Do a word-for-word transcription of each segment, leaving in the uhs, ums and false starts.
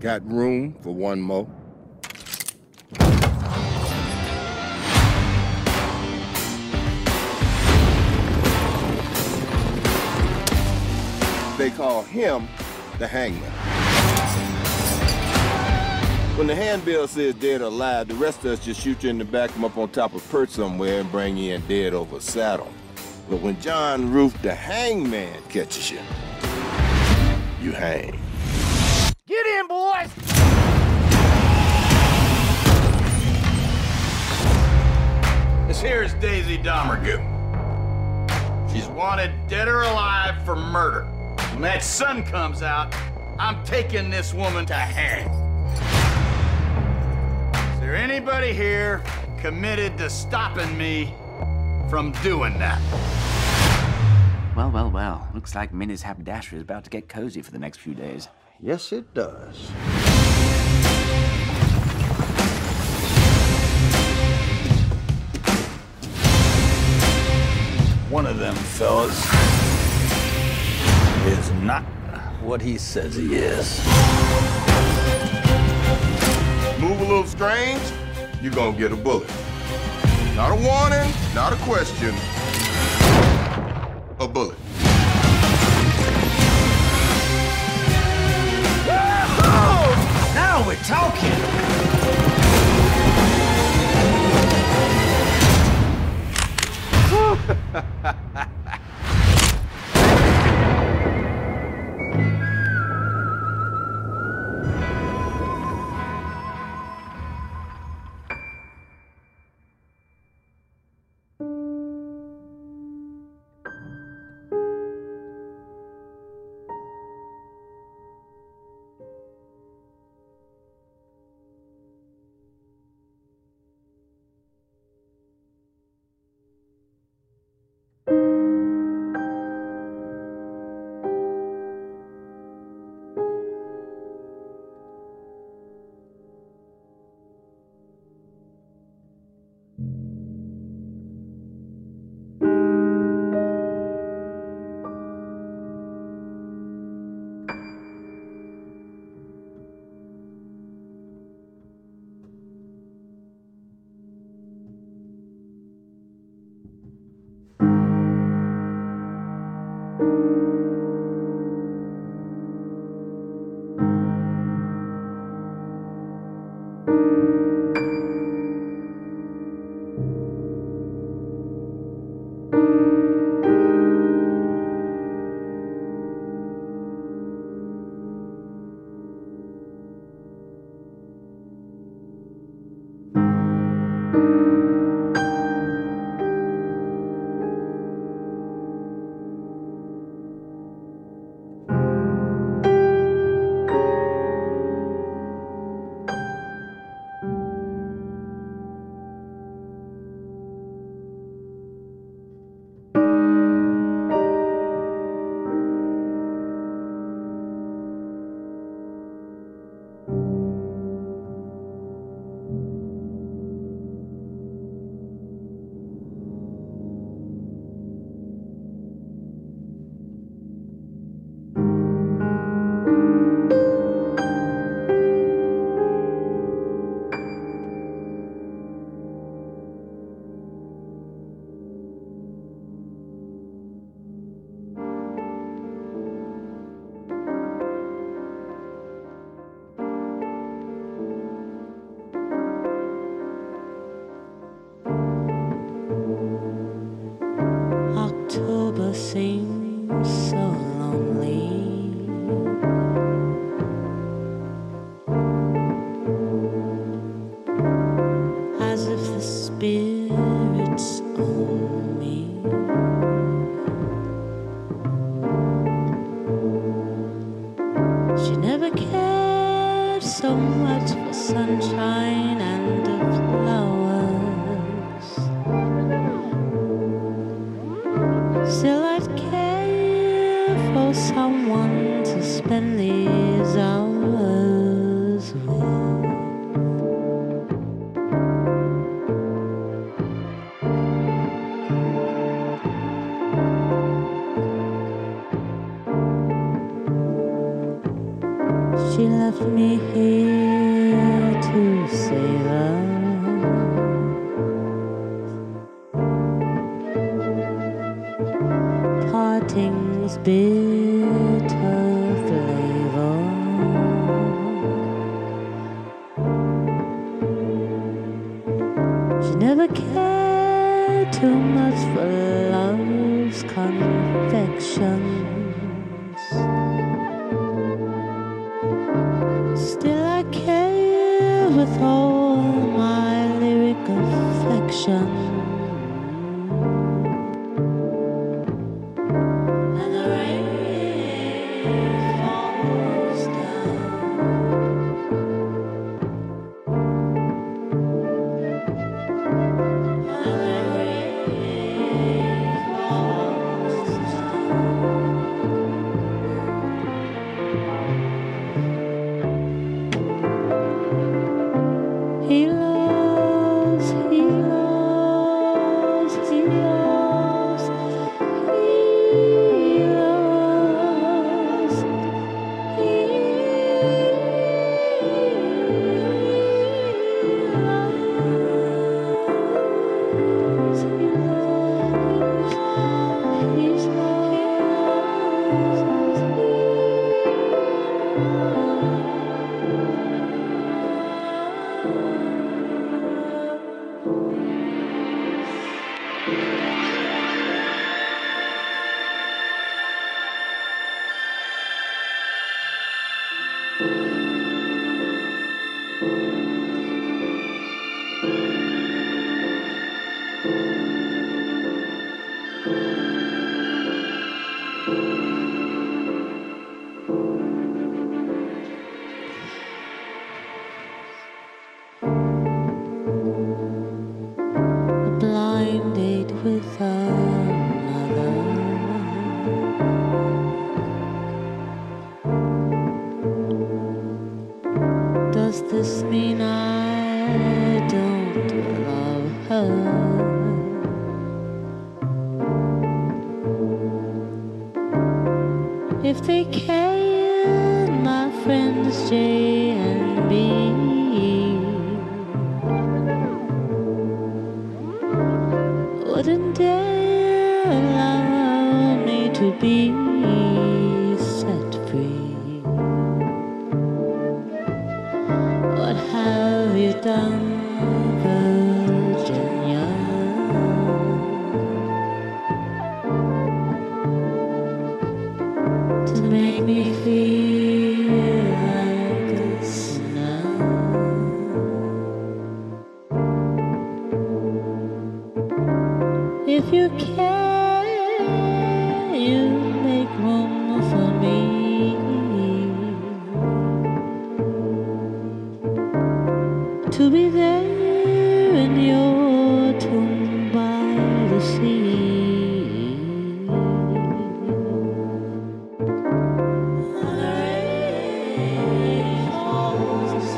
Got room for one more? They call him the hangman. When the handbill says dead or alive, the rest of us just shoot you in the back, come up on top of a perch somewhere and bring you in dead over a saddle. But when John Roof, the hangman, catches you, you hang. Get in, boys! This here is Daisy Domergue. She's wanted dead or alive for murder. When that sun comes out, I'm taking this woman to hang. Is there anybody here committed to stopping me from doing that? Well, well, well. Looks like Minnie's haberdashery is about to get cozy for the next few days. Yes, it does. One of them fellas is not what he says he is. Move a little strange, you're gonna get a bullet. Not a warning, not a question, a bullet. Now we're talking. October seems so lonely. As if the spirits own me. She never cared so much for sunshine and flowers. Still I'd care for someone to spend these hours with. She She left me here to save her. Parting's bitter flavor. She never cared too much for love's confections. Still I care with all my lyric affection. And the rain falls down. And the rain falls down. He loves, he loves, he loves, he loves, he loves, he loves, he a blind date with another. Does this mean I don't love her? If they can, my friends J and B wouldn't dare allow me to be set free. What have you done, Virginia? To make me feel like a sinner. If you can, you make room for me. To be there in your tomb by the sea. And the rain falls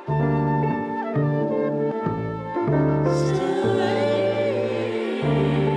down. Still rain